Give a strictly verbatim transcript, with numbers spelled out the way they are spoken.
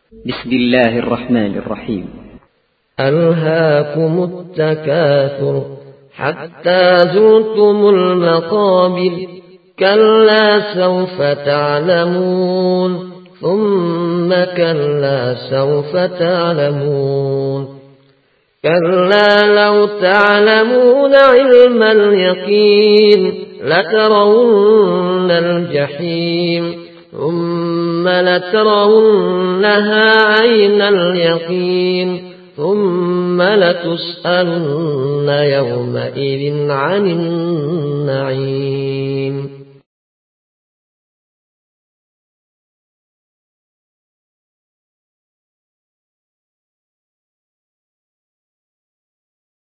بسم الله الرحمن الرحيم. ألهاكم التكاثر حتى زرتم المقابر كلا سوف تعلمون ثم كلا سوف تعلمون كلا لو تعلمون علم اليقين لترون الجحيم ثم لترونها عين اليقين ثم لتسألن يومئذ عن النعيم.